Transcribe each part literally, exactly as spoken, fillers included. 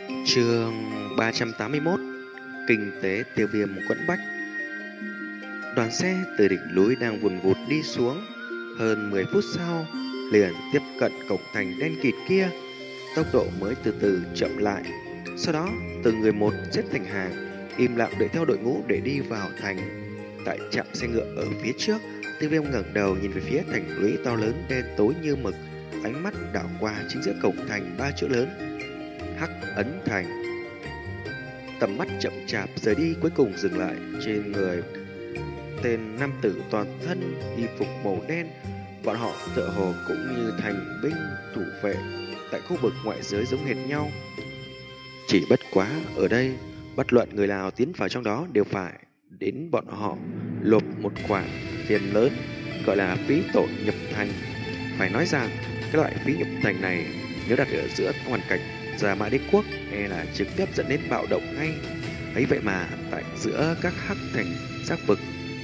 Chương ba trăm tám mươi mốt. Kinh tế tiêu viêm quẫn bách. Đoàn xe từ đỉnh núi đang vùn vụt đi xuống. Hơn mười phút sau liền tiếp cận cổng thành đen kịt kia. Tốc độ mới từ từ chậm lại. Sau đó từng người một xếp thành hàng, im lặng đợi theo đội ngũ để đi vào thành. Tại trạm xe ngựa ở phía trước, Tiêu viêm ngẩng đầu nhìn về phía thành lũy to lớn đen tối như mực. Ánh mắt đảo qua chính giữa cổng thành ba chữ lớn: Hắc Ấn Thành. Tầm mắt chậm chạp rời đi, cuối cùng dừng lại trên người tên nam tử toàn thân y phục màu đen. Bọn họ tựa hồ cũng như thành binh thủ vệ tại khu vực ngoại giới giống hệt nhau. Chỉ bất quá ở đây, bất luận người nào tiến vào trong đó đều phải đến bọn họ lộp một khoản tiền lớn, gọi là phí tổn nhập thành. Phải nói rằng cái loại phí nhập thành này nếu đặt ở giữa hoàn cảnh Gia Mã Đế Quốc e là trực tiếp dẫn đến bạo động ngay. Ấy vậy mà tại giữa các hắc thành giác vực,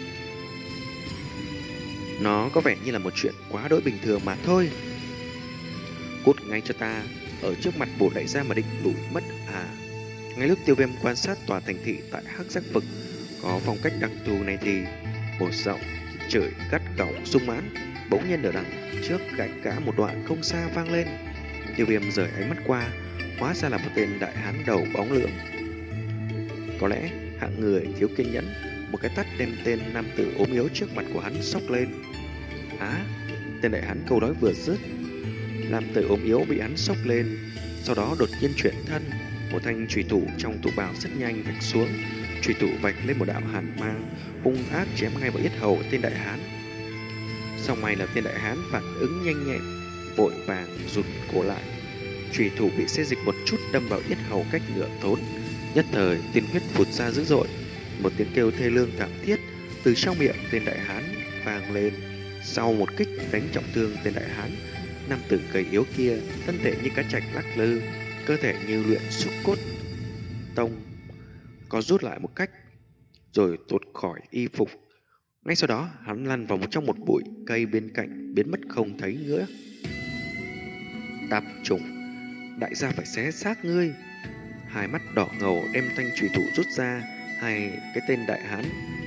nó có vẻ như là một chuyện quá đỗi bình thường mà thôi. Cút ngay cho ta, ở trước mặt bổ đại gia mà định lùi mất à? Ngay lúc Tiêu viêm quan sát tòa thành thị tại hắc giác vực có phong cách đặc thù này thì một giọng chửi gắt gỏng sung mãn bỗng nhiên ở đằng trước cạnh cả một đoạn không xa vang lên. Tiêu viêm rời ánh mắt qua, hóa ra là một tên đại hán đầu bóng lượng. Có lẽ hạng người thiếu kiên nhẫn, một cái tát đem tên nam tử ốm yếu trước mặt của hắn xốc lên. Á, tên đại hán câu nói vừa dứt, nam tử ốm yếu bị hắn xốc lên, sau đó đột nhiên chuyển thân, một thanh chùy thủ trong tủ bào rất nhanh vạch xuống, chùy thủ vạch lên một đạo hàn mang, hung ác chém ngay vào yết hầu tên đại hán. Sau may là tên đại hán phản ứng nhanh nhẹn, vội vàng rụt cổ lại. Chùy thủ bị xê dịch một chút đâm vào yết hầu cách nửa thốn, nhất thời tiên huyết phụt ra dữ dội. Một tiếng kêu thê lương thảm thiết từ trong miệng tên đại hán vang lên. Sau một kích đánh trọng thương tên đại hán, nam tử gầy yếu kia thân thể như cá trạch lắc lư, cơ thể như luyện xúc cốt tông có rút lại một cách, rồi tuột khỏi y phục. Ngay sau đó hắn lăn vào một trong một bụi cây bên cạnh, biến mất không thấy nữa. Tạp chủng, đại gia phải xé xác ngươi. Hai mắt đỏ ngầu đem thanh chùy thủ rút ra. Hai cái tên đại hán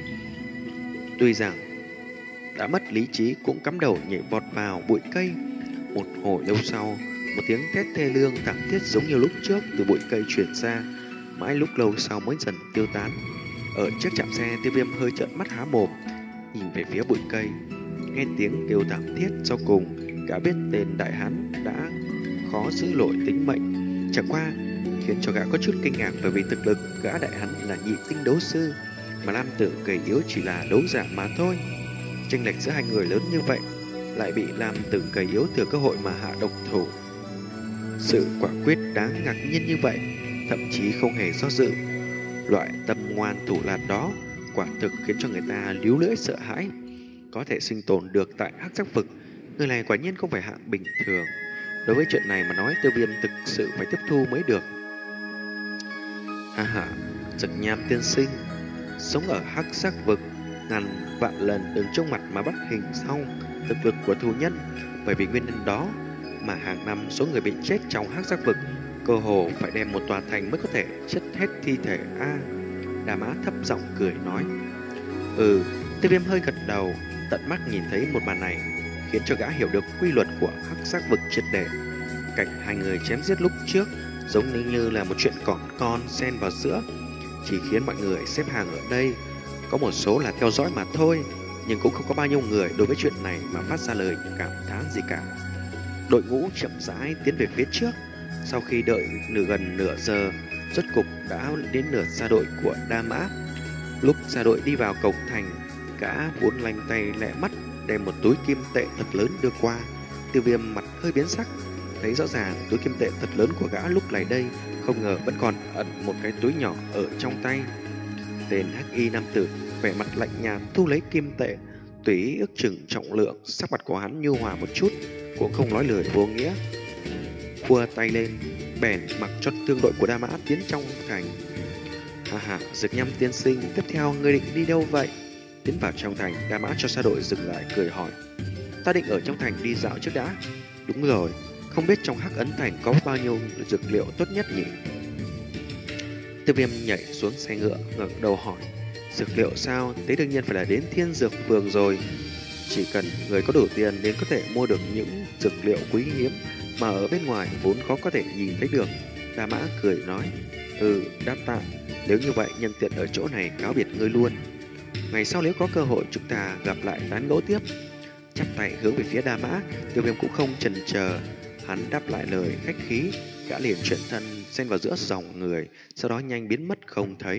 tuy rằng đã mất lý trí cũng cắm đầu nhảy vọt vào bụi cây. Một hồi lâu sau, một tiếng thét thê lương thảm thiết giống như lúc trước từ bụi cây truyền ra, mãi lúc lâu sau mới dần tiêu tán. Ở trước trạm xe, Tiêu viêm hơi trợn mắt há mồm nhìn về phía bụi cây. Nghe tiếng kêu thảm thiết sau cùng, gã biết tên đại hán đã khó giữ nổi tính mệnh. Chẳng qua khiến cho gã có chút kinh ngạc, bởi vì thực lực gã đại hán là nhị tinh đấu sư, mà nam tử gầy yếu chỉ là đấu giả mà thôi. Chênh lệch giữa hai người lớn như vậy, lại bị nam tử gầy yếu thừa cơ hội mà hạ độc thủ. Sự quả quyết đáng ngạc nhiên như vậy, thậm chí không hề do dự. Loại tâm ngoan thủ lạt đó quả thực khiến cho người ta líu lưỡi sợ hãi. Có thể sinh tồn được tại hắc giác vực, người này quả nhiên không phải hạng bình thường. Đối với chuyện này mà nói, Tiêu viêm thực sự phải tiếp thu mới được. Ha ha, Dực Nham tiên sinh, sống ở hắc giác vực, ngàn vạn lần đứng trước mặt mà bắt hình xong thực lực của thù nhân. Bởi vì nguyên nhân đó mà hàng năm số người bị chết trong hắc giác vực cơ hồ phải đem một tòa thành mới có thể chất hết thi thể a. À, Đà Mã thấp giọng cười nói. Ừ, Tiêu viêm hơi gật đầu, tận mắt nhìn thấy một màn này khiến cho gã hiểu được quy luật của hắc giác vực triệt để. Cảnh hai người chém giết lúc trước giống như, như là một chuyện còn con xen vào giữa, chỉ khiến mọi người xếp hàng ở đây. Có một số là theo dõi mà thôi, nhưng cũng không có bao nhiêu người đối với chuyện này mà phát ra lời cảm thán gì cả. Đội ngũ chậm rãi tiến về phía trước. Sau khi đợi nửa gần nửa giờ, rốt cục đã đến nửa xa đội của Đa Mã. Lúc xa đội đi vào cổng thành, gã vốn lanh tay lẹ mắt đem một túi kim tệ thật lớn đưa qua. Tiêu viêm mặt hơi biến sắc, thấy rõ ràng túi kim tệ thật lớn của gã lúc này đây không ngờ vẫn còn ẩn một cái túi nhỏ ở trong tay. Tên hắc y nam tử vẻ mặt lạnh nhạt thu lấy kim tệ, tùy ý ước chừng trọng lượng. Sắc mặt của hắn nhu hòa một chút, cũng không nói lời vô nghĩa, khua tay lên bèn mặc cho thương đội của Đa Mã tiến trong thành. Ha ha, Dực Nham tiên sinh, tiếp theo ngươi định đi đâu vậy? Tiến vào trong thành, Đa Mã cho xa đội dừng lại cười hỏi. Ta định ở trong thành đi dạo trước đã. Đúng rồi, không biết trong hắc ấn thành có bao nhiêu dược liệu tốt nhất nhỉ? Tiêu Viêm nhảy xuống xe ngựa, ngẩng đầu hỏi: dược liệu sao? Thế đương nhiên phải là đến Thiên Dược Phường rồi. Chỉ cần người có đủ tiền nên có thể mua được những dược liệu quý hiếm mà ở bên ngoài vốn khó có thể nhìn thấy được. Đa Mã cười nói: ừ, đáp tạ. Nếu như vậy, nhân tiện ở chỗ này cáo biệt ngươi luôn. Ngày sau nếu có cơ hội chúng ta gặp lại tán gẫu tiếp. Chắp tay hướng về phía Đa Mã, Tiêu Viêm cũng không chần chờ, hắn đáp lại lời khách khí, gã liền chuyển thân xen vào giữa dòng người, sau đó nhanh biến mất không thấy.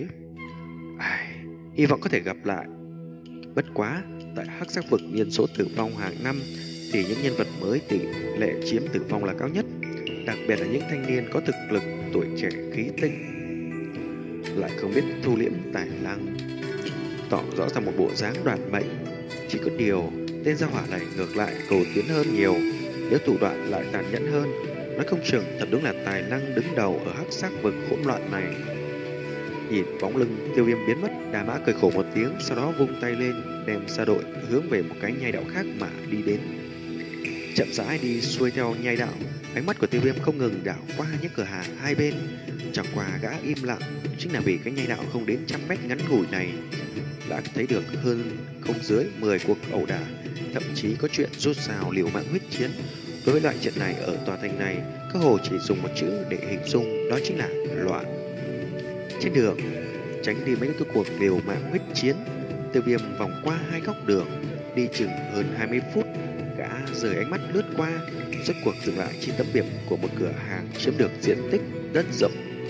Ai, hy vọng có thể gặp lại. Bất quá, tại Hắc Sắc Vực nhân số tử vong hàng năm thì những nhân vật mới tỷ lệ chiếm tử vong là cao nhất, đặc biệt là những thanh niên có thực lực tuổi trẻ khí tinh, lại không biết thu liễm tài năng, tỏ rõ ra một bộ dáng đoạt mệnh. Chỉ có điều tên gia hỏa này ngược lại cầu tiến hơn nhiều, nếu thủ đoạn lại tàn nhẫn hơn, nói không chừng thật đúng là tài năng đứng đầu ở Hắc Sắc Vực hỗn loạn này. Nhìn bóng lưng Tiêu Viêm biến mất, Đa Mã cười khổ một tiếng, sau đó vung tay lên đem xa đội hướng về một cái nhai đạo khác mà đi đến. Chậm rãi đi xuôi theo nhai đạo, ánh mắt của Tiêu Viêm không ngừng đảo qua những cửa hàng hai bên. Chẳng qua gã im lặng chính là vì cái nhai đạo không đến trăm mét ngắn ngủi này đã thấy được hơn không dưới mười cuộc ẩu đả, thậm chí có chuyện rút rào liều mạng huyết chiến. Đối với loại trận này ở tòa thành này, cơ hồ chỉ dùng một chữ để hình dung, đó chính là loạn. Trên đường tránh đi mấy cái cuộc liều mạng huyết chiến, Tiêu Viêm vòng qua hai góc đường, đi chừng hơn hai mươi phút, gã rời ánh mắt lướt qua, rốt cuộc dừng lại trên tấm biển của một cửa hàng chiếm được diện tích đất rộng.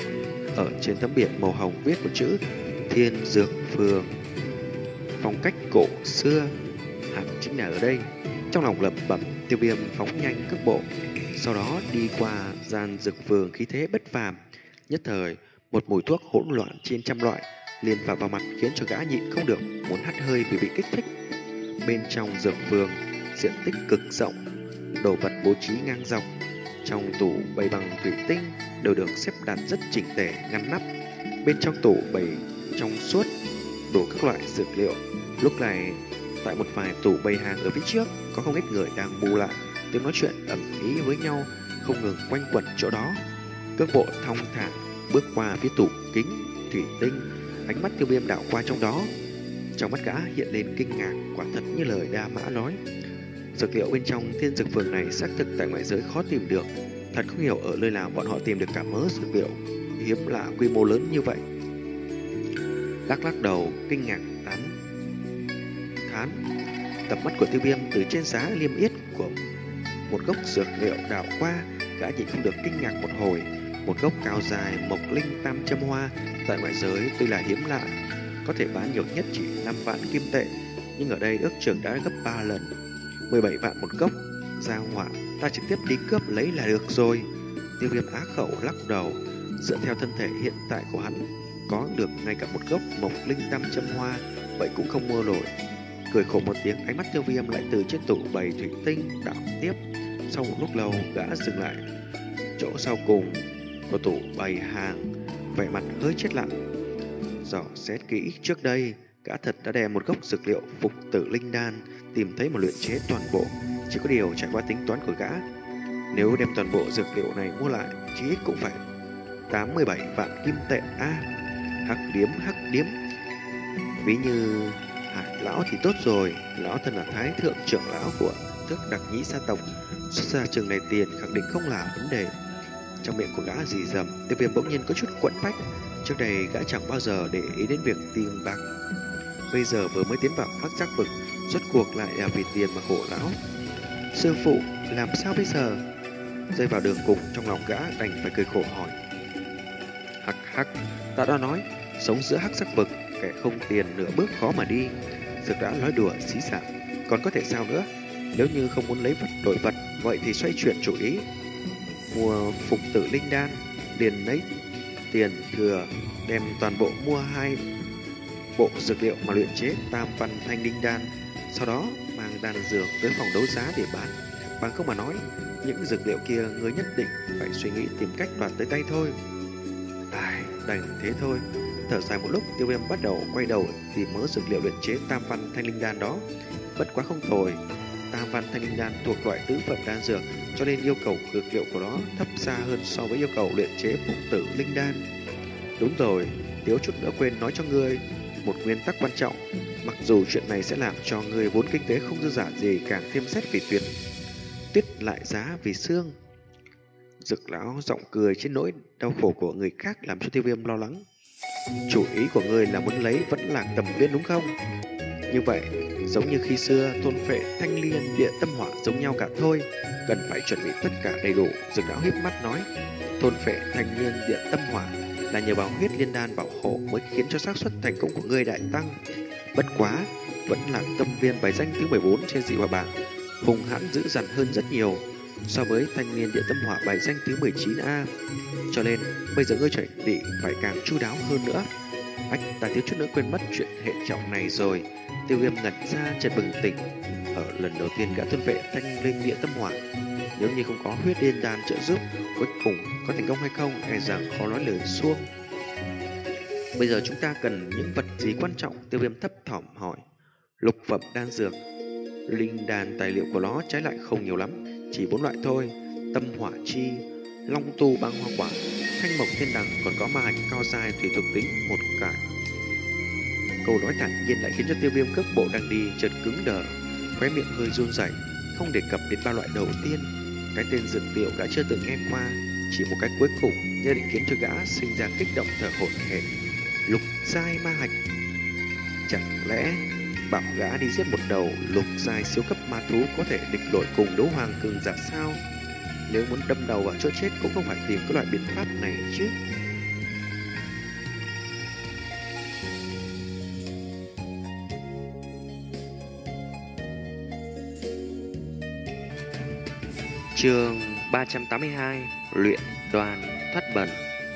Ở trên tấm biển màu hồng viết một chữ Thiên Dược Phường, phong cách cổ xưa, hẳn chính là ở đây. Trong lòng lẩm bẩm, Tiêu Viêm phóng nhanh cước bộ, sau đó đi qua gian dược phường khí thế bất phàm. Nhất thời, một mùi thuốc hỗn loạn trên trăm loại liền phả vào mặt khiến cho gã nhịn không được muốn hắt hơi vì bị kích thích. Bên trong dược phường, diện tích cực rộng, đồ vật bố trí ngang dọc, trong tủ bày bằng thủy tinh đều được xếp đặt rất chỉnh tề ngăn nắp. Bên trong tủ bày trong suốt đủ các loại dược liệu. Lúc này, tại một vài tủ bày hàng ở phía trước, có không ít người đang bu lại, tiếng nói chuyện ầm ĩ với nhau không ngừng quanh quẩn chỗ đó. Cước bộ thong thả bước qua phía tủ kính thủy tinh, ánh mắt Tiêu Viêm đảo qua trong đó. Trong mắt gã hiện lên kinh ngạc, quả thật như lời Đa Mã nói, dược liệu bên trong Thiên Dược Phường này xác thực tại ngoại giới khó tìm được. Thật không hiểu ở nơi nào bọn họ tìm được cả mớ dược liệu hiếm lạ quy mô lớn như vậy. Lắc lắc đầu kinh ngạc tán thán, tầm mắt của Tiêu Viêm từ trên giá liêm yết của một gốc dược liệu đảo qua, gã nhịn không được kinh ngạc một hồi. Một gốc cao dài mộc linh tam châm hoa tại ngoại giới tuy là hiếm lạ, có thể bán nhiều nhất chỉ năm vạn kim tệ, nhưng ở đây ước chừng đã gấp ba lần, mười bảy vạn một gốc. Gia hỏa, ta trực tiếp đi cướp lấy là được rồi. Tiêu Viêm á khẩu lắc đầu, dựa theo thân thể hiện tại của hắn, có được ngay cả một gốc mộc linh tam châm hoa, vậy cũng không mua nổi. Cười khổ một tiếng, ánh mắt Tiêu Viêm lại từ trên tủ bày thủy tinh đảo tiếp. Sau một lúc lâu, gã dừng lại chỗ sau cùng của tủ bày hàng, vẻ mặt hơi chết lặng. Dò xét kỹ, trước đây gã thật đã đem một gốc dược liệu phục tử linh đan tìm thấy một luyện chế toàn bộ, chỉ có điều trải qua tính toán của gã, nếu đem toàn bộ dược liệu này mua lại, chí ít cũng phải tám mươi bảy vạn kim tệ a. À, hắc điếm hắc điếm, ví như Hải lão thì tốt rồi, lão thân là thái thượng trưởng lão của thức đặc nhĩ gia tộc, xuất ra trường này tiền khẳng định không là vấn đề. Trong miệng của gã rì rầm, Tiêu Viêm bỗng nhiên có chút quẫn bách. Trước đây gã chẳng bao giờ để ý đến việc tiền bạc, bây giờ vừa mới tiến vào Hắc Sắc Vực, rốt cuộc lại là vì tiền mà khổ lão. Sư phụ, làm sao bây giờ? Rơi vào đường cùng, trong lòng gã đành phải cười khổ hỏi. Hắc hắc, ta đã nói, sống giữa Hắc Sắc Vực, kẻ không tiền nửa bước khó mà đi. Dược đã nói đùa xí xả, còn có thể sao nữa? Nếu như không muốn lấy vật đổi vật, vậy thì xoay chuyển chủ ý, mua phục tử linh đan, liền lấy tiền thừa đem toàn bộ mua hai bộ dược liệu mà luyện chế tam văn thanh linh đan, sau đó mang đan dược tới phòng đấu giá để bán. Bằng không mà nói, những dược liệu kia người nhất định phải suy nghĩ tìm cách đoạt tới tay thôi. Ai, đành thế thôi. Thở dài một lúc, Tiêu Viêm bắt đầu quay đầu tìm mớ dược liệu luyện chế tam văn thanh linh đan đó. Bất quá không tồi, tam văn thanh linh đan thuộc loại tứ phẩm đan dược, cho nên yêu cầu dược liệu của nó thấp xa hơn so với yêu cầu luyện chế phục tử linh đan. Đúng rồi, thiếu chút nữa quên nói cho ngươi một nguyên tắc quan trọng. Mặc dù chuyện này sẽ làm cho ngươi vốn kinh tế không dư giả gì càng thêm xét vì tuyệt, tuyết lại giá vì xương. Dực lão giọng cười trên nỗi đau khổ của người khác làm cho Tiêu Viêm lo lắng. Chủ ý của ngươi là muốn lấy Vẫn Lạc Tầm Viên đúng không? Như vậy, giống như khi xưa, thôn phệ thanh liên địa tâm hỏa giống nhau cả thôi, cần phải chuẩn bị tất cả đầy đủ. Dực lão híp mắt nói, thôn phệ thanh liên địa tâm hỏa là nhờ vào huyết liên đan bảo hộ mới khiến cho xác suất thành công của ngươi đại tăng. Bất quá, Vẫn Lạc Tâm Viên bài danh thứ mười bốn trên dị hỏa bảng, hung hãn dữ dằn hơn rất nhiều so với thanh liên địa tâm hỏa bài danh thứ mười chín A. Cho nên, bây giờ ngươi chuẩn bị phải càng chu đáo hơn nữa. Ách, ta thiếu chút nữa quên mất chuyện hệ trọng này rồi. Tiêu Viêm ngẩn ra chợt bừng tỉnh. Ở lần đầu tiên gã thôn vệ thanh linh địa tâm hỏa, nếu như không có huyết liên đan trợ giúp, cuối cùng có thành công hay không e rằng khó nói lời xuông. Bây giờ chúng ta cần những vật gì quan trọng? Tiêu Viêm thấp thỏm hỏi. Lục phẩm đan dược. Linh đan tài liệu của nó trái lại không nhiều lắm, chỉ bốn loại thôi: tâm hỏa chi, long tu băng hoa quả, thanh mộc thiên đằng, còn có ma hạch cao dài tùy thuộc tính một cải. Câu nói thản nhiên lại khiến cho Tiêu Viêm cước bộ đang đi chợt cứng đờ, khóe miệng hơi run rẩy. Không đề cập đến ba loại đầu tiên, cái tên dược liệu đã chưa từng nghe qua, chỉ một cái cuối cùng nhất định khiến cho gã sinh ra kích động thở hổn hển. Lục giai ma hạch. Chẳng lẽ bảo gã đi giết một đầu lục giai siêu cấp ma thú có thể địch nổi cùng đấu hoàng cường giả sao? Nếu muốn đâm đầu vào chỗ chết cũng không phải tìm cái loại biện pháp này chứ. Chương ba trăm tám mươi hai, luyện đoàn thoát bần.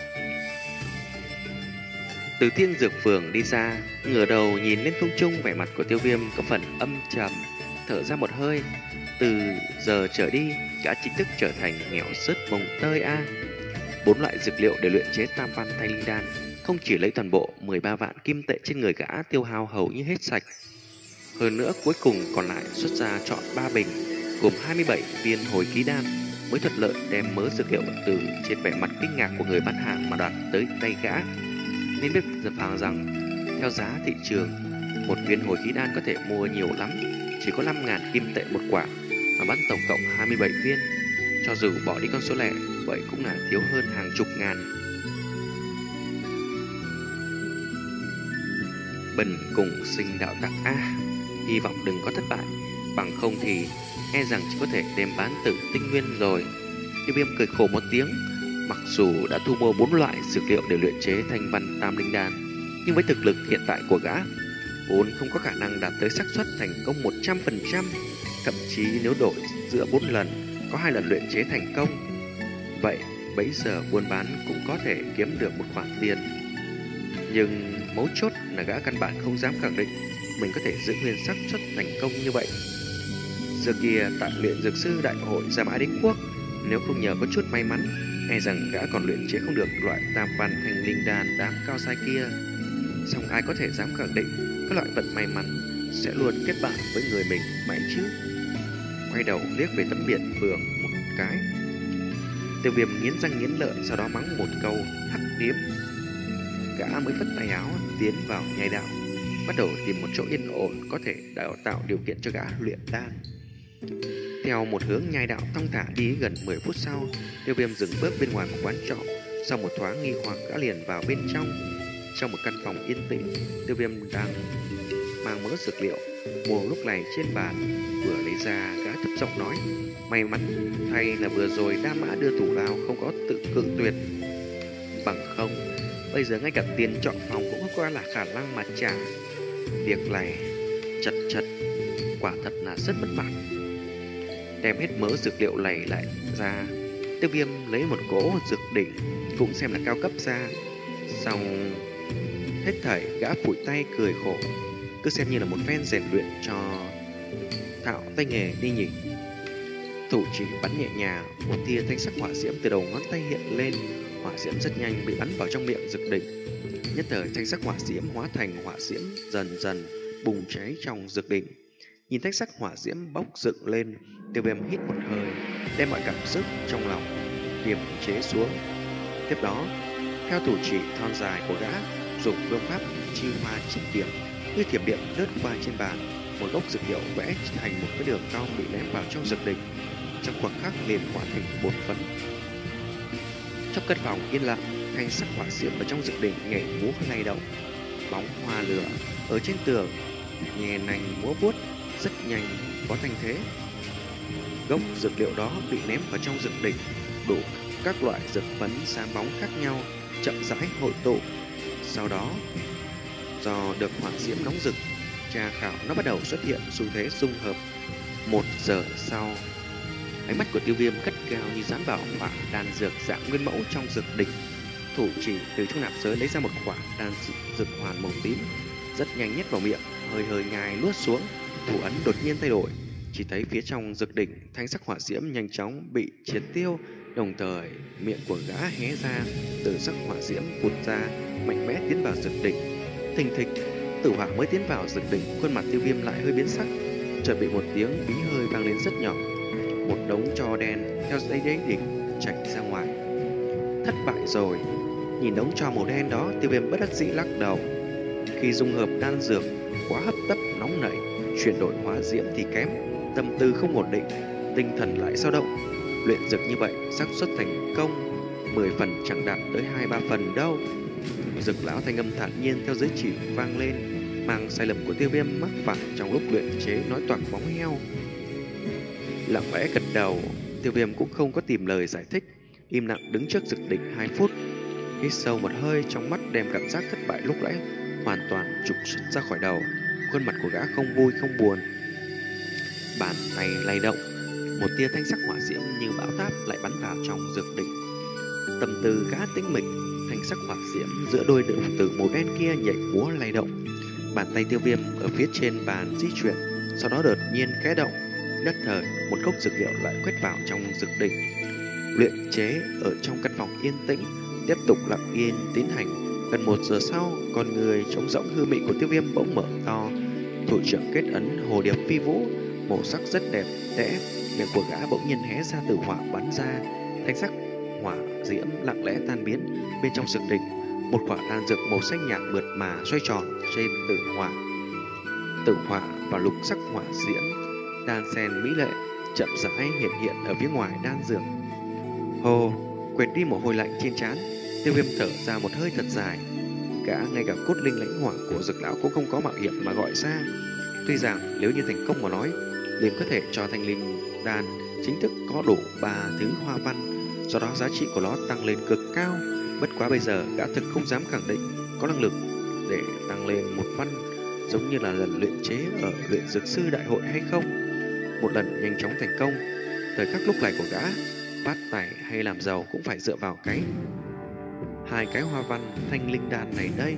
Từ Thiên Dược Phường đi ra, ngửa đầu nhìn lên không trung, vẻ mặt của Tiêu Viêm có phần âm trầm, thở ra một hơi. Từ giờ trở đi, gã chính thức trở thành nghèo sứt mồng tơi a. Bốn loại dược liệu để luyện chế tam văn thanh linh đan, không chỉ lấy toàn bộ mười ba vạn kim tệ trên người gã tiêu hao hầu như hết sạch. Hơn nữa cuối cùng còn lại xuất ra chọn ba bình, gồm hai mươi bảy viên hồi khí đan, mới thuận lợi đem mớ dược liệu từ trên vẻ mặt kinh ngạc của người bán hàng mà đoạt tới tay gã. Nên biết rằng rằng theo giá thị trường, một viên hồi khí đan có thể mua nhiều lắm, chỉ có năm ngàn kim tệ một quả, mà bán tổng cộng hai mươi bảy viên. Cho dù bỏ đi con số lẻ, vậy cũng là thiếu hơn hàng chục ngàn. Bần cùng sinh đạo tặc a, hy vọng đừng có thất bại, bằng không thì e rằng chỉ có thể đem bán tử tinh nguyên rồi. Tiêu Viêm cười khổ một tiếng. Mặc dù đã thu mua bốn loại dược liệu để luyện chế thanh văn tam linh đan, nhưng với thực lực hiện tại của gã, vốn không có khả năng đạt tới xác suất thành công một trăm phần trăm. Thậm chí nếu đổi giữa bốn lần, có hai lần luyện chế thành công, vậy bấy giờ buôn bán cũng có thể kiếm được một khoản tiền. Nhưng mấu chốt là gã căn bản không dám khẳng định mình có thể giữ nguyên xác suất thành công như vậy. Giờ kia tại luyện dược sư đại hội Gia Mã Đế Quốc, nếu không nhờ có chút may mắn, e rằng gã còn luyện chế không được loại tam văn thanh linh đan đám cao sai kia. Song ai có thể dám khẳng định các loại vận may mắn sẽ luôn kết bạn với người mình mãi chứ? Quay đầu liếc về tấm biển phường một cái, Tiêu Viêm nghiến răng nghiến lợi, sau đó mắng một câu hắc điếm. Gã mới phất tay áo tiến vào nhai đạo, bắt đầu tìm một chỗ yên ổn có thể đào tạo điều kiện cho gã luyện đan. Theo một hướng nhai đạo thong thả đi, gần mười phút sau, Tiêu Viêm dừng bước bên ngoài một quán trọ. Sau một thoáng nghi hoặc, gã liền vào bên trong. Trong một căn phòng yên tĩnh, Tiêu Viêm đang mang mớ dược liệu mua lúc này trên bàn, vừa lấy ra gã thấp giọng nói: may mắn thay là vừa rồi Đa Mã đưa thủ lao không có tự cự tuyệt, bằng không bây giờ ngay cả tiền chọn phòng cũng không có là khả năng mà trả. Việc này chật chật, quả thật là rất bất mặt. Đem hết mớ dược liệu này lại ra, Tiêu Viêm lấy một cỗ dược đỉnh cũng xem là cao cấp ra. Xong hết thảy, gã phủi tay cười khổ, cứ xem như là một phen rèn luyện cho thạo tay nghề đi nhỉ. Thủ chỉ bắn nhẹ nhàng, một tia thanh sắc hỏa diễm từ đầu ngón tay hiện lên. Hỏa diễm rất nhanh bị bắn vào trong miệng dược đỉnh. Nhất thời thanh sắc hỏa diễm hóa thành hỏa diễm dần dần bùng cháy trong dược đỉnh. Nhìn thanh sắc hỏa diễm bốc dựng lên, Tiêu Viêm hít một hơi, đem mọi cảm xúc trong lòng kiềm chế xuống. Tiếp đó, Theo thủ chỉ thon dài của gã, dùng phương pháp chi hoa chiết điểm, như thiểm điện lướt qua trên bàn, một gốc dược liệu vẽ thành một cái đường cong bị ném vào trong dược đỉnh. Trong khoảnh khắc liền hóa thành bột phấn. Trong căn phòng yên lặng, thanh sắc hỏa diễm ở trong dược đỉnh nhảy múa lay động. Bóng hoa lửa ở trên tường nhẹ nành múa vuốt, rất nhanh có thanh thế. Gốc dược liệu đó bị ném vào trong dược đỉnh, đủ các loại dược phấn sáng bóng khác nhau chậm rãi hội tụ. Sau đó, do được hỏa diễm nóng rực, trà khảo nó bắt đầu xuất hiện xu thế dung hợp. Một giờ sau, ánh mắt của Tiêu Viêm cất cao như dán vào hỏa đan dược dạng nguyên mẫu trong dược đỉnh. Thủ chỉ từ trong nạp giới lấy ra một quả đan dược hoàn màu tím, rất nhanh nhét vào miệng, hơi hơi nhai nuốt xuống. Thủ ấn đột nhiên thay đổi, chỉ thấy phía trong dược đỉnh thanh sắc hỏa diễm nhanh chóng bị triệt tiêu, đồng thời miệng của gã hé ra, từ sắc hỏa diễm vụt ra, mạnh mẽ tiến vào dược đỉnh. Thình thịch, tử hỏa mới tiến vào dược đỉnh, khuôn mặt Tiêu Viêm lại hơi biến sắc, chợt bị một tiếng bí hơi vang lên rất nhỏ. Một đống tro đen theo dây đáy đỉnh chảy ra ngoài. Thất bại rồi. Nhìn đống tro màu đen đó, Tiêu Viêm bất đắc dĩ lắc đầu. Khi dung hợp đan dược quá hấp tấp nóng nảy, chuyển đổi hóa diễm thì kém, tâm tư không ổn định, tinh thần lại dao động. Luyện dược như vậy, xác suất thành công mười phần chẳng đạt tới hai ba phần đâu. Dược lão thanh âm thản nhiên theo giới chỉ vang lên, mang sai lầm của Tiêu Viêm mắc phải trong lúc luyện chế nói toạc bóng heo. Lặng lẽ gật đầu, Tiêu Viêm cũng không có tìm lời giải thích, im lặng đứng trước dược đỉnh hai phút, hít sâu một hơi, trong mắt đem cảm giác thất bại lúc nãy hoàn toàn trục xuất ra khỏi đầu. Khuôn mặt của gã không vui không buồn, bàn tay lay động, một tia thanh sắc hỏa diễm như bão táp lại bắn vào trong dược đỉnh. Tâm tư gã tĩnh mịch, thanh sắc hỏa diễm giữa đôi đồng tử màu đen kia nhảy múa lay động. Bàn tay Tiêu Viêm ở phía trên bàn di chuyển, sau đó đột nhiên khẽ động, nhất thời một cốc dược liệu lại quét vào trong dược đỉnh. Luyện chế ở trong căn phòng yên tĩnh tiếp tục lặng yên tiến hành. Gần một giờ sau, con người trống rỗng hư mị của Tiêu Viêm bỗng mở to, thủ trưởng kết ấn hồ điệp phi vũ, màu sắc rất đẹp đẽ, miệng của gã bỗng nhiên hé ra, tử hỏa bắn ra, thanh sắc hỏa diễm lặng lẽ tan biến. Bên trong dược đỉnh, một quả đan dược màu xanh nhạt mượt mà xoay tròn trên tử hỏa. Tử hỏa và lục sắc hỏa diễm đan xen mỹ lệ, chậm rãi hiện hiện ở phía ngoài đan dược. Hồ, quệt đi mồ hôi lạnh trên trán, Tiêu Viêm thở ra một hơi thật dài. Gã ngay cả cốt linh lãnh hỏa của dược lão cũng không có mạo hiểm mà gọi ra. Tuy rằng nếu như thành công mà nói, liền có thể cho thanh linh đan chính thức có đủ ba thứ hoa văn, do đó giá trị của nó tăng lên cực cao. Bất quá bây giờ gã thực không dám khẳng định có năng lực để tăng lên một văn giống như là lần luyện chế ở luyện dược sư đại hội hay không. Một lần nhanh chóng thành công, thời khắc lúc này của gã phát tài hay làm giàu cũng phải dựa vào cái hai cái hoa văn thanh linh đan này đây.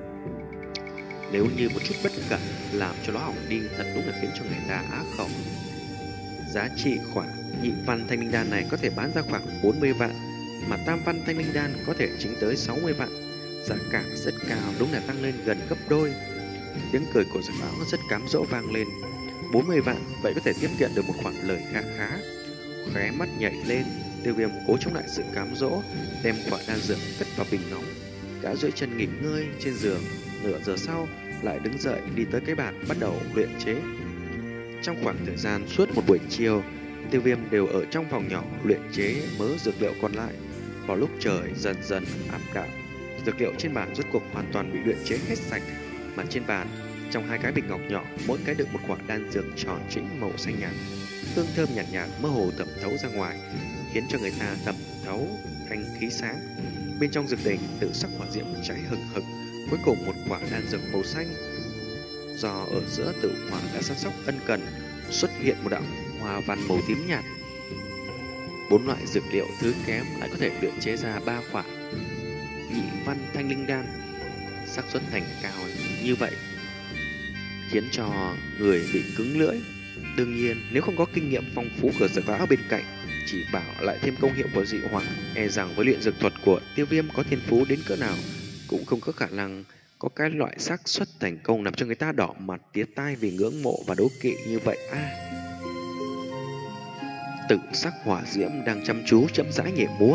Nếu như một chút bất cẩn làm cho nó hỏng đi, thật đúng là khiến cho người ta á khẩu. Giá trị khoảng nhị văn thanh linh đan này có thể bán ra khoảng bốn mươi vạn, mà tam văn thanh linh đan có thể chính tới sáu mươi vạn. Giá cả rất cao, đúng là tăng lên gần gấp đôi. Tiếng cười của dược lão rất cám dỗ vang lên. bốn mươi vạn, vậy có thể tiếp nhận được một khoản lời khá khá. Khóe mắt nhảy lên, Tiêu Viêm cố chống lại sự cám dỗ, đem quả đan dược cất vào bình nóng. Gã duỗi chân nghỉ ngơi trên giường, nửa giờ sau lại đứng dậy đi tới cái bàn bắt đầu luyện chế. Trong khoảng thời gian suốt một buổi chiều, Tiêu Viêm đều ở trong phòng nhỏ luyện chế mớ dược liệu còn lại. Vào lúc trời dần dần ảm đạm, dược liệu trên bàn rốt cuộc hoàn toàn bị luyện chế hết sạch, mà trên bàn, trong hai cái bình ngọc nhỏ, mỗi cái đựng một quả đan dược tròn trĩnh màu xanh nhạt, hương thơm nhàn nhạt, nhạt mơ hồ thẩm thấu ra ngoài, khiến cho người ta thẩm thấu thanh khí sáng. Bên trong dược đỉnh, tự sắc hỏa diễm cháy hừng hực, cuối cùng một quả đan dược màu xanh do ở giữa tử hỏa đã săn sóc ân cần, xuất hiện một đạo hoa văn màu tím nhạt. Bốn loại dược liệu thứ kém lại có thể luyện chế ra ba quả nhị văn thanh linh đan, xác suất thành cao như vậy khiến cho người bị cứng lưỡi. Đương nhiên, nếu không có kinh nghiệm phong phú của dược lão bên cạnh chỉ bảo lại thêm công hiệu của dị hỏa, e rằng với luyện dược thuật của Tiêu Viêm có thiên phú đến cỡ nào cũng không có khả năng có cái loại xác suất thành công làm cho người ta đỏ mặt tía tai vì ngưỡng mộ và đố kỵ như vậy a. À, tự sắc hỏa diễm đang chăm chú chậm rãi nhảy múa,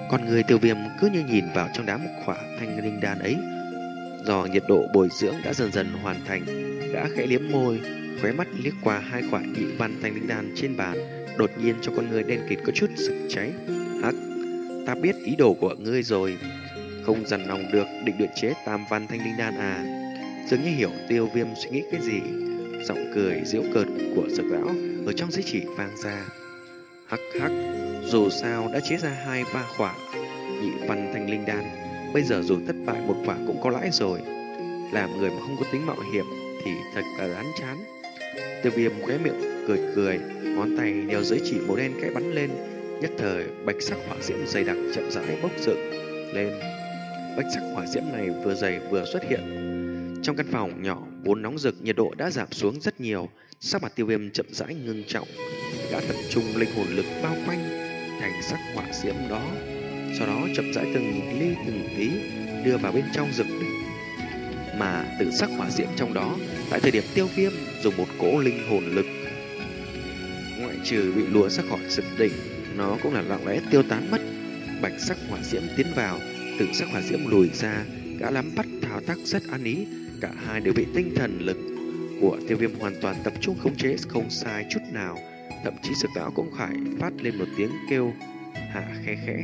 Còn người Tiêu Viêm cứ như nhìn vào trong đám khỏa thanh linh đan ấy. Do nhiệt độ bồi dưỡng đã dần dần hoàn thành, gã khẽ liếm môi, khóe mắt liếc qua hai quả nhị văn thanh linh đan trên bàn, đột nhiên trong con người đen kịt có chút sực cháy. Hắc, ta biết ý đồ của ngươi rồi, không dằn lòng được định luyện chế tam văn thanh linh đan à? Dường như hiểu Tiêu Viêm suy nghĩ cái gì, giọng cười giễu cợt của Dược lão ở trong giới chỉ vang ra. Hắc hắc, dù sao đã chế ra hai ba quả nhị văn thanh linh đan, bây giờ dù thất bại một quả cũng có lãi rồi. Làm người mà không có tính mạo hiểm thì thật là đáng chán. Tiêu Viêm khóe miệng cười cười, ngón tay đeo giới chỉ màu đen khẽ bắn lên, nhất thời bạch sắc hỏa diễm dày đặc chậm rãi bốc dựng lên. Bạch sắc hỏa diễm này vừa dày vừa xuất hiện. Trong căn phòng nhỏ vốn nóng rực, nhiệt độ đã giảm xuống rất nhiều. Sắc mặt Tiêu Viêm chậm rãi ngưng trọng, đã tập trung linh hồn lực bao quanh thành sắc hỏa diễm đó, sau đó chậm rãi từng ly từng tí đưa vào bên trong dược đỉnh. Mà tự sắc hỏa diễm trong đó, tại thời điểm Tiêu Viêm dùng một cỗ linh hồn lực, ngoại trừ bị lùa ra khỏi dược đỉnh, nó cũng là lặng lẽ tiêu tán mất. Bạch sắc hỏa diễm tiến vào, tự sắc hỏa diễm lùi ra, gã nắm bắt thao tác rất ăn ý. Cả hai đều bị tinh thần lực của Tiêu Viêm hoàn toàn tập trung khống chế không sai chút nào. Thậm chí Dược lão cũng phải phát lên một tiếng kêu hạ khẽ khẽ.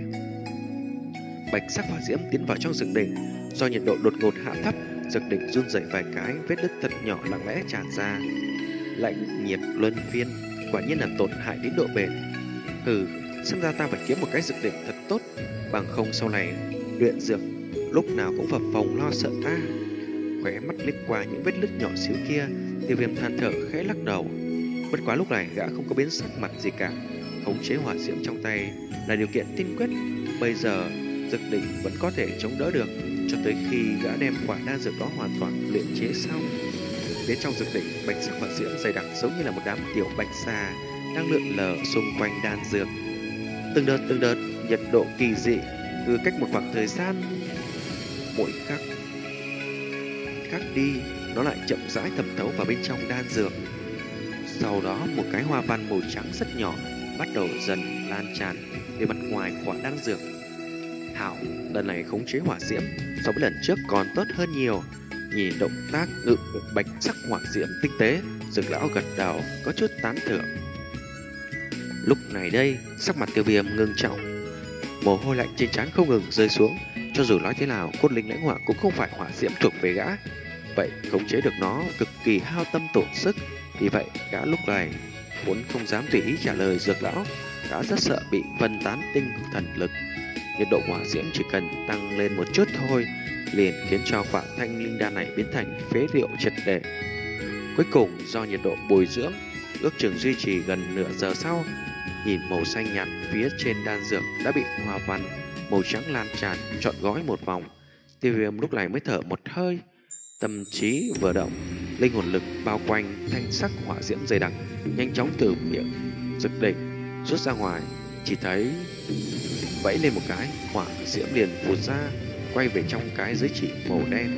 Bạch sắc hỏa diễm tiến vào trong dược đỉnh, do nhiệt độ đột ngột hạ thấp, dược đỉnh run rẩy vài cái, vết nứt thật nhỏ lặng lẽ tràn ra. Lạnh nhiệt luân phiên, quả nhiên là tổn hại đến độ bền. Hừ, xem ra ta phải kiếm một cái dược đỉnh thật tốt, bằng không sau này luyện dược lúc nào cũng phập phồng lo sợ ta. Khóe mắt liếc qua những vết nứt nhỏ xíu kia, Tiêu Viêm than thở khẽ lắc đầu. Bất quá lúc này gã không có biến sắc mặt gì cả. Khống chế hỏa diễm trong tay là điều kiện tiên quyết. Bây giờ dược đỉnh vẫn có thể chống đỡ được cho tới khi gã đem quả đan dược đó hoàn toàn luyện chế xong. Phía trong dược đỉnh, bạch sắc hỏa diễm dày đặc giống như là một đám tiểu bạch xà đang lượn lờ xung quanh đan dược. Từng đợt từng đợt nhiệt độ kỳ dị, cứ cách một khoảng thời gian mỗi khắc khắc đi, nó lại chậm rãi thẩm thấu vào bên trong đan dược. Sau đó một cái hoa văn màu trắng rất nhỏ bắt đầu dần lan tràn đến mặt ngoài quả đan dược. Hảo, lần này khống chế hỏa diễm so với lần trước còn tốt hơn nhiều. Nhìn động tác ngự bạch sắc hỏa diễm tinh tế, Dược lão gật đầu có chút tán thưởng. Lúc này đây, sắc mặt Tiêu Viêm ngưng trọng, mồ hôi lạnh trên trán không ngừng rơi xuống. Cho dù nói thế nào, cốt linh lãnh hỏa cũng không phải hỏa diễm thuộc về gã, vậy khống chế được nó cực kỳ hao tâm tổn sức. Vì vậy gã lúc này vốn không dám tùy ý trả lời Dược lão, gã rất sợ bị phân tán tinh thần lực. Nhiệt độ hỏa diễm chỉ cần tăng lên một chút thôi, liền khiến cho quả thanh linh đan này biến thành phế liệu triệt để. Cuối cùng do nhiệt độ bồi dưỡng ước chừng duy trì gần nửa giờ sau, nhìn màu xanh nhạt phía trên đan dược đã bị hoa văn màu trắng lan tràn trọn gói một vòng. Tiêu Viêm lúc này mới thở một hơi, tâm trí vừa động, linh hồn lực bao quanh thanh sắc hỏa diễm dày đặc nhanh chóng từ miệng dược đỉnh rút ra ngoài. Chỉ thấy vẫy lên một cái, hỏa diễm liền vụt ra, quay về trong cái giới chỉ màu đen.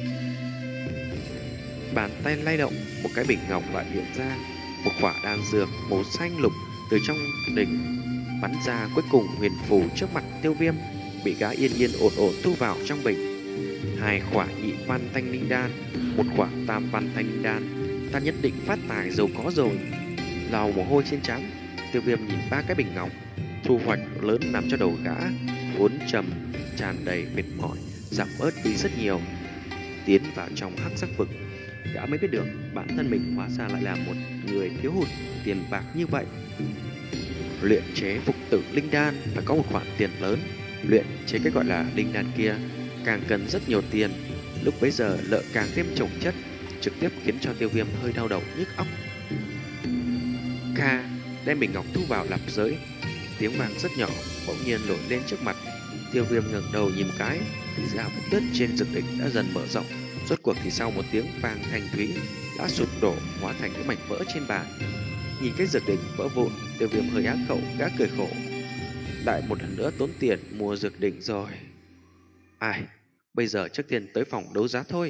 Bàn tay lay động, một cái bình ngọc lại hiện ra, một quả đan dược màu xanh lục từ trong đỉnh bắn ra, cuối cùng huyền phù trước mặt Tiêu Viêm, bị gã yên yên ổn ổn thu vào trong bình. Hai quả nhị văn thanh linh đan, một quả tam văn thanh linh đan, ta nhất định phát tài giàu có rồi. Lau mồ hôi trên trán, Tiêu Viêm nhìn ba cái bình ngọc, thu hoạch lớn nằm cho đầu gã vốn trầm tràn đầy mệt mỏi giảm bớt đi rất nhiều. Tiến vào trong hắc sắc vực, gã mới biết được bản thân mình hóa ra lại là một người thiếu hụt tiền bạc như vậy. Luyện chế phục tử linh đan phải có một khoản tiền lớn, luyện chế cái gọi là linh đan kia càng cần rất nhiều tiền. Lúc bấy giờ lợi càng thêm chồng chất, trực tiếp khiến cho Tiêu Viêm hơi đau đầu nhức óc. Kha đem bình ngọc thu vào lạp giới, tiếng vang rất nhỏ bỗng nhiên nổi lên trước mặt. Tiêu Viêm ngẩng đầu nhìn một cái, thì ra vết nứt trên dược đỉnh đã dần mở rộng. Rốt cuộc thì sau một tiếng vang thanh thúy đã sụp đổ hóa thành những mảnh vỡ trên bàn. Nhìn cái dược đỉnh vỡ vụn, Tiêu Viêm hơi á khẩu, gã cười khổ. Lại một lần nữa tốn tiền mua dược đỉnh rồi. Ai, bây giờ trước tiên tới phòng đấu giá thôi.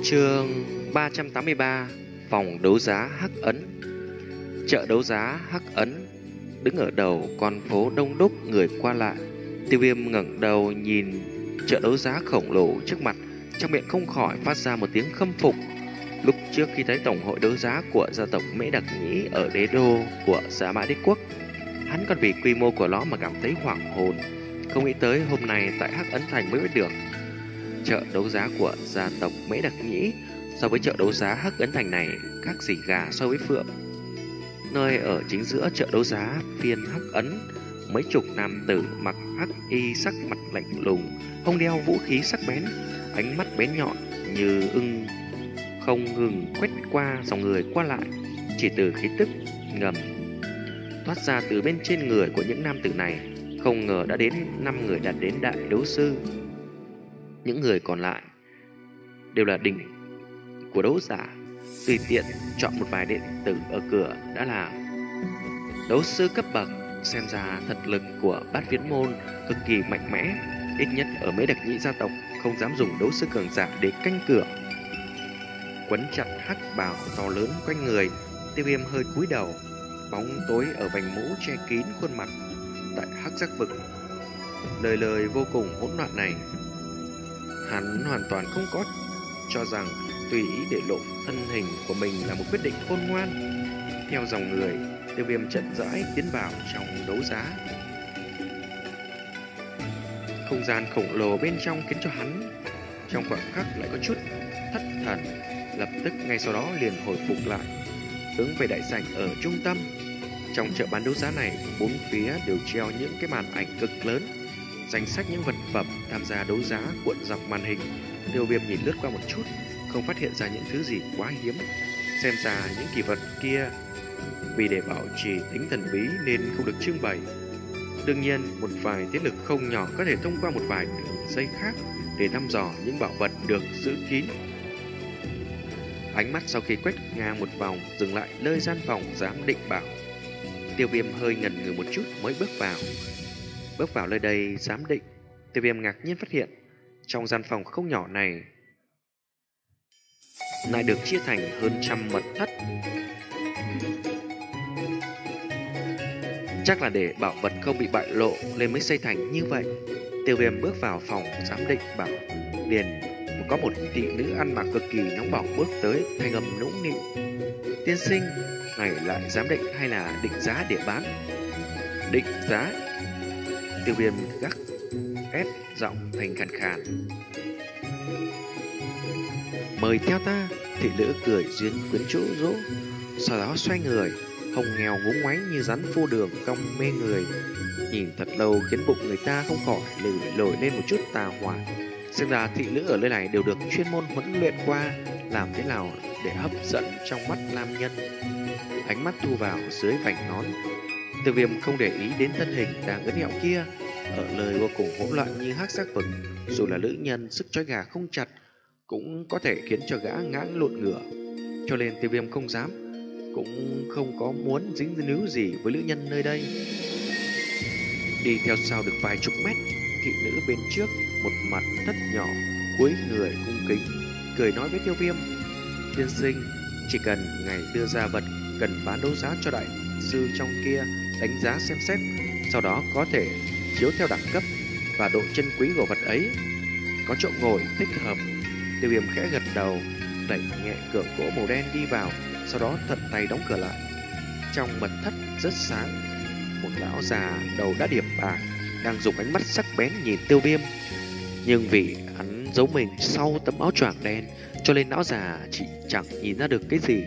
Chương ba trăm tám mươi ba. Phòng đấu giá Hắc Ấn. Chợ đấu giá Hắc Ấn. Đứng ở đầu con phố đông đúc người qua lại, Tiêu Viêm ngẩng đầu nhìn chợ đấu giá khổng lồ trước mặt, trong miệng không khỏi phát ra một tiếng khâm phục. Lúc trước khi thấy tổng hội đấu giá của gia tộc Mễ Đặc Nhĩ ở đế đô của Giá Mã Đế Quốc, hắn còn vì quy mô của nó mà cảm thấy hoảng hồn, không nghĩ tới hôm nay tại Hắc Ấn Thành mới biết được. Chợ đấu giá của gia tộc Mễ Đặc Nhĩ so với chợ đấu giá Hắc Ấn Thành này khác gì gà so với phượng. Nơi ở chính giữa chợ đấu giá phiên Hắc Ấn, mấy chục nam tử mặc hắc y, sắc mặt lạnh lùng, không đeo vũ khí sắc bén, ánh mắt bén nhọn như ưng không ngừng quét qua dòng người qua lại. Chỉ từ khí tức ngầm thoát ra từ bên trên người của những nam tử này, không ngờ đã đến năm người đạt đến đại đấu sư. Những người còn lại đều là đỉnh của đấu giả, tùy tiện chọn một vài điện tử ở cửa đã là đấu sư cấp bậc. Xem ra thật lực của Bát Viễn môn cực kỳ mạnh mẽ, ít nhất ở Mễ Đặc Nhĩ gia tộc không dám dùng đấu sư cường giả để canh cửa. Quấn chặt hắc bào to lớn quanh người, Tiêu Viêm hơi cúi đầu, bóng tối ở vành mũ che kín khuôn mặt. Tại hắc giác vực lời lời vô cùng hỗn loạn này, hắn hoàn toàn không có cho rằng tùy ý để lộ thân hình của mình là một quyết định khôn ngoan. Theo dòng người, Tiêu Viêm chậm rãi tiến vào trong đấu giá. Không gian khổng lồ bên trong khiến cho hắn trong khoảng khắc lại có chút thất thần, lập tức ngay sau đó liền hồi phục lại, hướng về đại sảnh ở trung tâm. Trong chợ bán đấu giá này, bốn phía đều treo những cái màn ảnh cực lớn, danh sách những vật phẩm tham gia đấu giá cuộn dọc màn hình. Tiêu Viêm nhìn lướt qua một chút, không phát hiện ra những thứ gì quá hiếm. Xem ra những kỳ vật kia vì để bảo trì tính thần bí nên không được trưng bày. Đương nhiên, một vài thế lực không nhỏ có thể thông qua một vài đường dây khác để thăm dò những bảo vật được giữ kín. Ánh mắt sau khi quét ngang một vòng dừng lại nơi gian phòng giám định bảo. Tiêu Viêm hơi ngần ngừ một chút mới bước vào. Bước vào nơi đây giám định, Tiêu Viêm ngạc nhiên phát hiện trong gian phòng không nhỏ này lại được chia thành hơn trăm mật thất. Chắc là để bảo vật không bị bại lộ nên mới xây thành như vậy. Tiêu Viêm bước vào phòng giám định bảo, liền có một thị nữ ăn mặc cực kỳ nóng bỏng bước tới, thanh âm nũng nịu: "Tiên sinh, này lại giám định hay là định giá để bán?" "Định giá." Tiêu Viêm gắt ép giọng thành khàn khàn: "Mời theo ta." Thị nữ cười duyên quyến rũ rũ, sau đó xoay người, hồng nghèo ngúng ngoánh như rắn phô đường, cong mê người, nhìn thật lâu khiến bụng người ta không khỏi lử lồi lên một chút tà hỏa. Xem ra thị nữ ở nơi này đều được chuyên môn huấn luyện qua làm thế nào để hấp dẫn trong mắt nam nhân. Ánh mắt thu vào dưới vành nón, Tiêu Viêm không để ý đến thân hình đang ướt nhẹo kia. Ở lời vô cùng hỗn loạn như hắc giác vực, dù là nữ nhân sức trói gà không chặt cũng có thể khiến cho gã ngã lộn ngửa. Cho nên Tiêu Viêm không dám, cũng không có muốn dính níu gì với nữ nhân nơi đây. Đi theo sau được vài chục mét, thị nữ bên trước một mặt thất nhỏ cúi người cung kính cười nói với Tiêu Viêm: "Tiên sinh, chỉ cần ngài đưa ra vật cần bán đấu giá cho đại sư trong kia đánh giá xem xét, sau đó có thể chiếu theo đẳng cấp và độ chân quý của vật ấy. Có chỗ ngồi thích hợp." Tiêu Viêm khẽ gật đầu, đẩy nhẹ cửa gỗ màu đen đi vào, sau đó thuận tay đóng cửa lại. Trong mật thất rất sáng, một lão già đầu đã điểm bạc đang dùng ánh mắt sắc bén nhìn Tiêu Viêm, nhưng vì hắn giấu mình sau tấm áo choàng đen cho nên lão già chỉ chẳng nhìn ra được cái gì.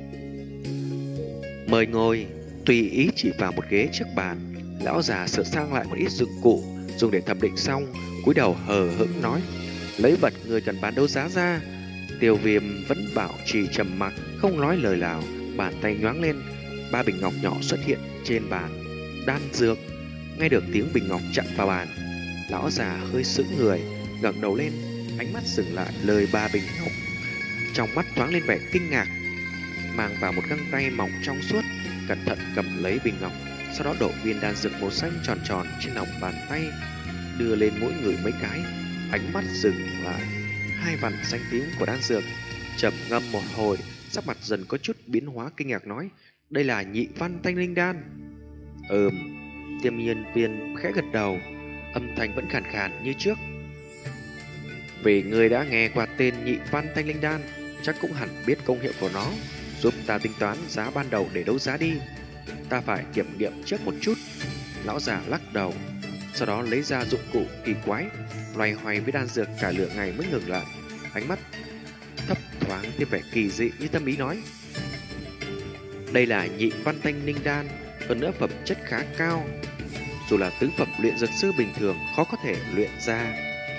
"Mời ngồi." Tùy ý chỉ vào một ghế trước bàn, lão già sửa sang lại một ít dụng cụ dùng để thẩm định xong, cúi đầu hờ hững nói: "Lấy vật người cần bán đấu giá ra." Tiêu Viêm vẫn bảo trì trầm mặc, không nói lời nào. Bàn tay nhoáng lên, ba bình ngọc nhỏ xuất hiện trên bàn. Đan dược. Nghe được tiếng bình ngọc chạm vào bàn, lão già hơi sững người, ngẩng đầu lên, ánh mắt dừng lại lời ba bình ngọc, trong mắt thoáng lên vẻ kinh ngạc. Mang vào một găng tay mỏng trong suốt, cẩn thận cầm lấy bình ngọc, sau đó đổ viên đan dược màu xanh tròn tròn trên lòng bàn tay, đưa lên mỗi người mấy cái, ánh mắt dừng lại. hai vằn xanh tím của đan dược, trầm ngâm một hồi, sắc mặt dần có chút biến hóa, kinh ngạc nói: đây là nhị văn thanh linh đan. Ừm. Tiêm nhân viên khẽ gật đầu, âm thanh vẫn khàn khàn như trước. Vì người đã nghe qua tên nhị văn thanh linh đan, chắc cũng hẳn biết công hiệu của nó. Giúp ta tính toán giá ban đầu để đấu giá đi. Ta phải kiểm nghiệm trước một chút. Lão già lắc đầu, sau đó lấy ra dụng cụ kỳ quái, loay hoay với đan dược cả lửa ngày mới ngừng lại. Ánh mắt thấp thoáng thêm vẻ kỳ dị như tâm ý nói: đây là nhị văn thanh linh đan, hơn nữa phẩm chất khá cao, dù là tứ phẩm luyện dược sư bình thường khó có thể luyện ra.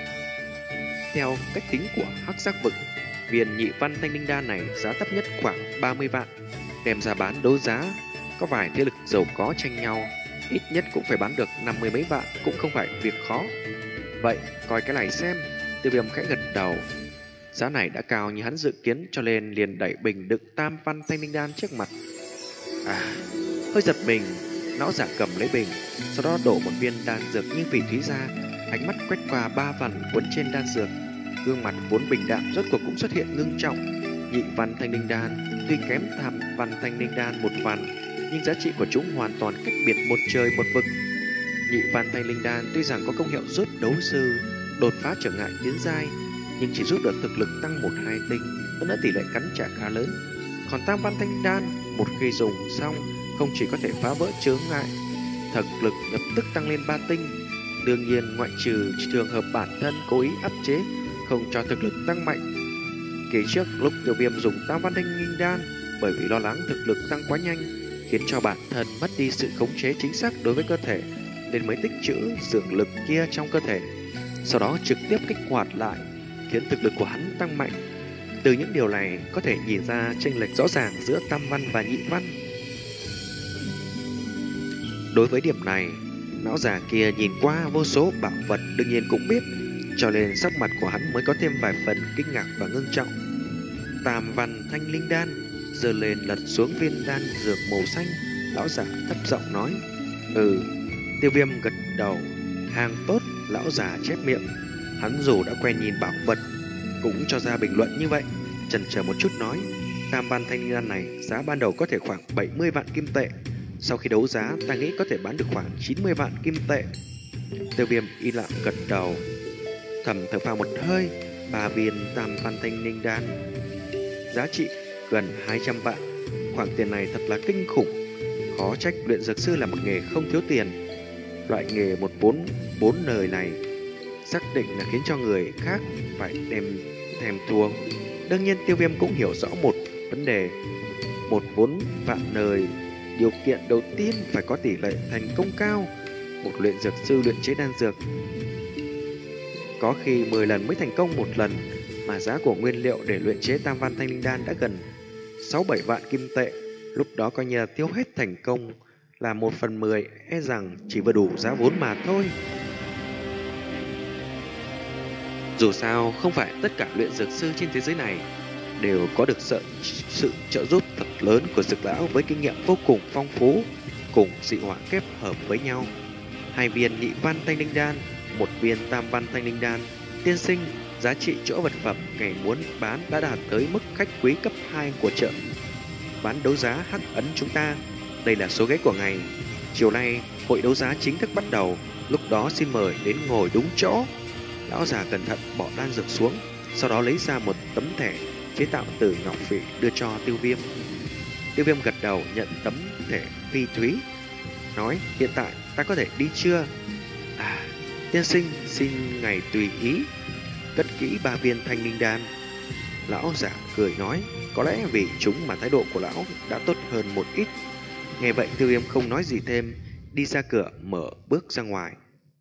Theo cách tính của Hắc Giác Vực, viên nhị văn thanh linh đan này giá thấp nhất khoảng ba mươi vạn, đem ra bán đấu giá, có vài thế lực giàu có tranh nhau, ít nhất cũng phải bán được năm mươi mấy vạn, cũng không phải việc khó. Vậy coi cái này xem. Tiêu Viêm khẽ gật đầu. Giá này đã cao như hắn dự kiến, cho nên liền đẩy bình đựng tam văn thanh linh đan trước mặt. À, hơi giật mình, lão giả cầm lấy bình, sau đó đổ một viên đan dược như phỉ thúy ra, ánh mắt quét qua ba vằn cuốn trên đan dược, gương mặt vốn bình đạm rốt cuộc cũng xuất hiện ngưng trọng. Nhị văn thanh linh đan tuy kém tam văn thanh linh đan một vằn, nhưng giá trị của chúng hoàn toàn cách biệt một trời một vực. Nhị văn thanh linh đan tuy rằng có công hiệu giúp đấu sư đột phá trở ngại tiến giai, nhưng chỉ giúp được thực lực tăng một hai tinh, hơn nữa tỷ lệ cắn trả khá lớn. Còn tam văn thanh linh đan, một khi dùng xong, không chỉ có thể phá vỡ chướng ngại, thực lực lập tức tăng lên ba tinh. Đương nhiên ngoại trừ trường hợp bản thân cố ý áp chế, không cho thực lực tăng mạnh. Kỳ trước lúc Tiêu Viêm dùng tam văn thanh linh đan, bởi vì lo lắng thực lực tăng quá nhanh, khiến cho bản thân mất đi sự khống chế chính xác đối với cơ thể, nên mới tích trữ dược lực kia trong cơ thể, sau đó trực tiếp kích hoạt lại, khiến thực lực của hắn tăng mạnh. Từ những điều này có thể nhìn ra chênh lệch rõ ràng giữa tam văn và nhị văn. Đối với điểm này, lão già kia nhìn qua vô số bảo vật đương nhiên cũng biết, cho nên sắc mặt của hắn mới có thêm vài phần kinh ngạc và ngưng trọng. Tam văn thanh linh đan giơ lên lật xuống viên đan dược màu xanh, lão giả thấp giọng nói: Ừ. Tiêu Viêm gật đầu. Hàng tốt. Lão già chép miệng. Hắn dù đã quen nhìn bảo vật, cũng cho ra bình luận như vậy. Chần chờ một chút nói: Tam văn thanh linh đan này giá ban đầu có thể khoảng bảy mươi vạn kim tệ, sau khi đấu giá ta nghĩ có thể bán được khoảng chín mươi vạn kim tệ. Tiêu Viêm im lặng gật đầu, thầm thở phào một hơi. Ba viên tam văn thanh linh đan giá trị gần hai trăm vạn, khoản tiền này thật là kinh khủng. Khó trách luyện dược sư là một nghề không thiếu tiền. Loại nghề một vốn bốn lời này xác định là khiến cho người khác phải đem thèm thuồng. Đương nhiên Tiêu Viêm cũng hiểu rõ một vấn đề: một vốn vạn lời, điều kiện đầu tiên phải có tỷ lệ thành công cao. Một luyện dược sư luyện chế đan dược có khi mười lần mới thành công một lần, mà giá của nguyên liệu để luyện chế tam văn thanh linh đan đã gần sáu bảy vạn kim tệ. Lúc đó coi như là tiêu hết thành công là một phần mười, e rằng chỉ vừa đủ giá vốn mà thôi. Dù sao, không phải tất cả luyện dược sư trên thế giới này đều có được sự, sự trợ giúp thật lớn của Dược lão với kinh nghiệm vô cùng phong phú, cùng dị hỏa kết hợp với nhau. Hai viên nhị văn thanh linh đan, một viên tam văn thanh linh đan. Tiên sinh, giá trị chỗ vật phẩm ngày muốn bán đã đạt tới mức khách quý cấp hai của chợ bán đấu giá Hắc Ấn chúng ta. Đây là số ghế của ngày. Chiều nay hội đấu giá chính thức bắt đầu, lúc đó xin mời đến ngồi đúng chỗ. Lão già cẩn thận bỏ đan dược xuống, sau đó lấy ra một tấm thẻ chế tạo từ ngọc phỉ đưa cho Tiêu Viêm. Tiêu Viêm gật đầu nhận tấm thẻ phi thúy, nói: Hiện tại ta có thể đi chưa? À, tiên sinh, xin ngài tùy ý. Cất kỹ ba viên thanh linh đan. Lão giả cười nói: Có lẽ vì chúng mà thái độ của lão đã tốt hơn một ít. Nghe vậy Tiêu Viêm không nói gì thêm, đi ra cửa mở bước ra ngoài.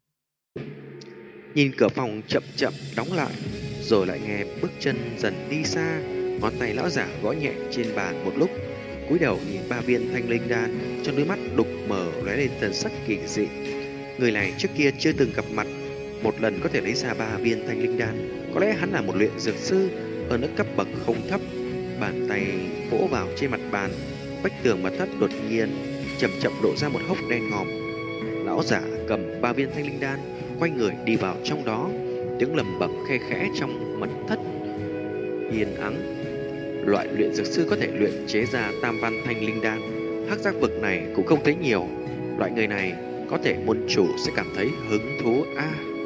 Nhìn cửa phòng chậm chậm đóng lại, rồi lại nghe bước chân dần đi xa. Ngón tay lão giả gõ nhẹ trên bàn một lúc, cúi đầu nhìn ba viên thanh linh đan, trong đôi mắt đục mờ lóe lên thần sắc kỳ dị. Người này trước kia chưa từng gặp mặt, một lần có thể lấy ra ba viên thanh linh đan, có lẽ hắn là một luyện dược sư ở nước cấp bậc không thấp. Bàn tay vỗ vào trên mặt bàn, vách tường mật thất đột nhiên chậm chậm lộ ra một hốc đen ngòm. Lão giả cầm ba viên thanh linh đan, quay người đi vào trong đó. tiếng lầm bẩm khe khẽ trong mật thất yên ắng. Loại luyện dược sư có thể luyện chế ra tam văn thanh linh đan, hắc giác vực này cũng không thấy nhiều. Loại người này có thể môn chủ sẽ cảm thấy hứng thú a. À,